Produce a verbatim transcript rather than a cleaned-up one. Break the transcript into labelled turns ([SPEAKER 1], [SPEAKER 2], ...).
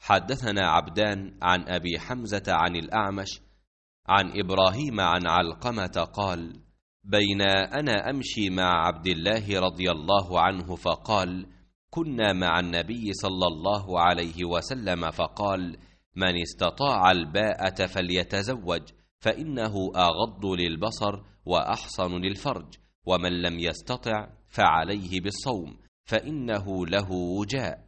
[SPEAKER 1] حدثنا عبدان عن أبي حمزة عن الأعمش عن إبراهيم عن علقمة قال: بين أنا أمشي مع عبد الله رضي الله عنه فقال: كنا مع النبي صلى الله عليه وسلم فقال: من استطاع الباءة فليتزوج، فإنه أغض للبصر وأحصن للفرج، ومن لم يستطع فعليه بالصوم، فإنه له وجاء.